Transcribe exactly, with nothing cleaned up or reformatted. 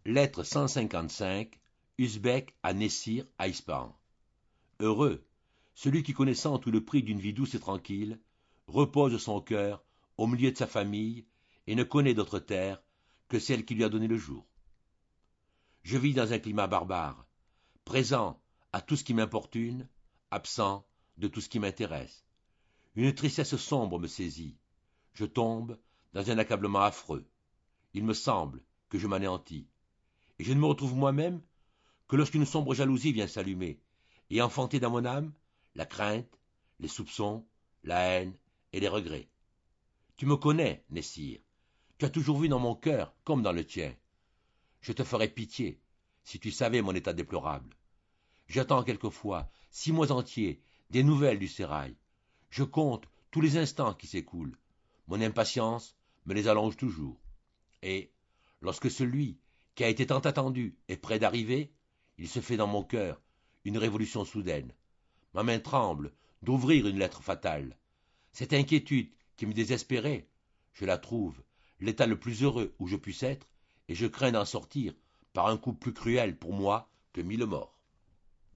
Lettre cent cinquante-cinq, Usbek à Nessir à Ispahan. Heureux, celui qui connaissant tout le prix d'une vie douce et tranquille, repose son cœur au milieu de sa famille et ne connaît d'autre terre que celle qui lui a donné le jour. Je vis dans un climat barbare, présent à tout ce qui m'importune, absent de tout ce qui m'intéresse. Une tristesse sombre me saisit. Je tombe dans un accablement affreux. Il me semble que je m'anéantis. Et je ne me retrouve moi-même que lorsqu'une sombre jalousie vient s'allumer et enfanter dans mon âme la crainte, les soupçons, la haine et les regrets. Tu me connais, Nessir. Tu as toujours vu dans mon cœur comme dans le tien. Je te ferais pitié si tu savais mon état déplorable. J'attends quelquefois, six mois entiers, des nouvelles du sérail. Je compte tous les instants qui s'écoulent. Mon impatience me les allonge toujours. Et, lorsque celui qui a été tant attendu est près d'arriver, il se fait dans mon cœur une révolution soudaine. Ma main tremble d'ouvrir une lettre fatale. Cette inquiétude qui me désespérait, je la trouve l'état le plus heureux où je puisse être, et je crains d'en sortir par un coup plus cruel pour moi que mille morts.